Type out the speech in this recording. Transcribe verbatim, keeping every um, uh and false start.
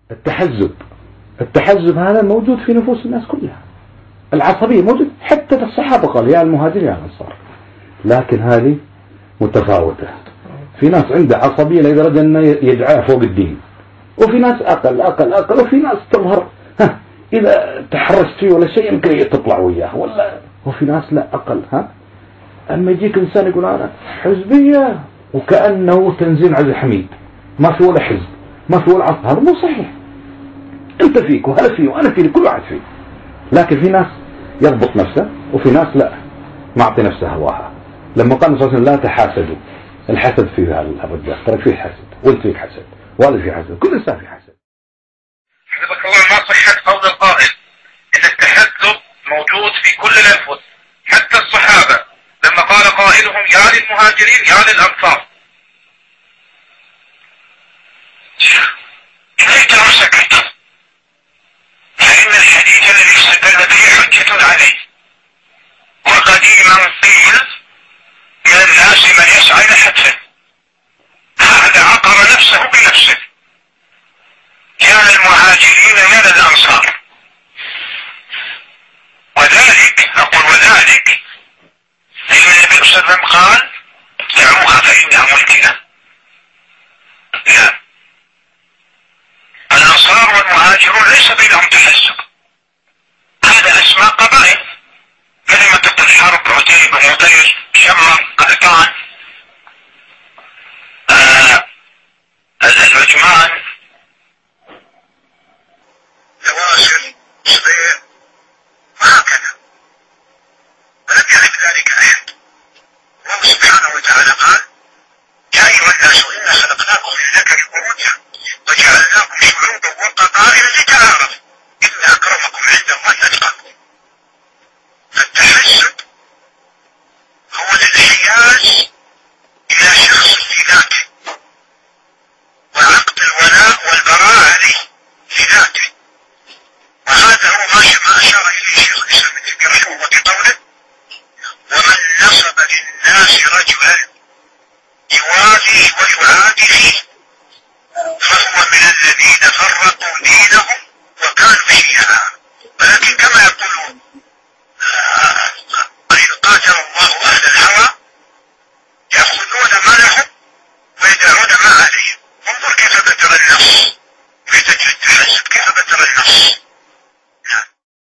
التحزب التحزب هذا موجود في نفوس الناس كلها، العصبية موجود حتى الصحابة قال يا المهاجرين يا الأنصار، لكن هذه متفاوتة. في ناس عنده عصبية لدرجة أنه يدعى فوق الدين، وفي ناس أقل أقل أقل، وفي ناس تظهر ها إذا تحرشت فيه ولا شيء يمكن تطلع وياه، ولا وفي ناس لا أقل. ها أما يجيك إنسان يقول أنا حزبية وكأنه تنزيل عز الحميد، ما في ولا حزب، ما في ولا عصب، هذا مو صحيح. أنت فيك وهذا فيه وأنا فيه، كل واحد فيه. لكن في ناس يضبط نفسه وفي ناس لا، معطي نفسه هواها. لما قال الرسول صلى الله عليه وسلم لا تحاسدوا، الحسد فيه الرجال، ترى فيه حسد، وانت فيك حسد، وهذا فيه حسد، كل إنسان فيه حسد. حفظك الله، ما صحة قول القائل إن التحزب موجود في كل الأنفس حتى الصحابة، لما قال قائلهم يا للمهاجرين يا للأنصار. إليك لو سكت، فإن الحديث الذي استدل به حجة عليه. وقديما قيل من الناس من يسعى إلى حتفه، هذا عقر نفسه بنفسه، يا للمهاجرين يا للأنصار. وذلك أقول وذلك لأن النبي صلى الله عليه وسلم قال دعوها فإنها ملكنة. لا، الأنصار والمهاجرون ليس بينهم تحزب، هذا أسماء قبائل مثل ما تقول حرب، عتيب، مطير، شمر، قحطان، آه العجمان، يواسر، صبيع، وهكذا. ولم يعرف ذلك أحد. الله سبحانه وتعالى قال يا أيها الناس إنا خلقناكم من ذكر وأنثى وجعلناكم شعوبا وقبائل لتعارفوا إن أكرمكم عند الله أتقاكم. فالتحزب هو الانحياز إلى شخص لذاته، وعقد الولاء والبراء عليه لذاته. وهذا هو ما أشار إليه شيخ الإسلام ابن تيمية رحمه الله بقوله ومن نصب للناس رجلا يوالي ويعادي فيه فهو من الذين فرقوا دينهم وكانوا شيعا.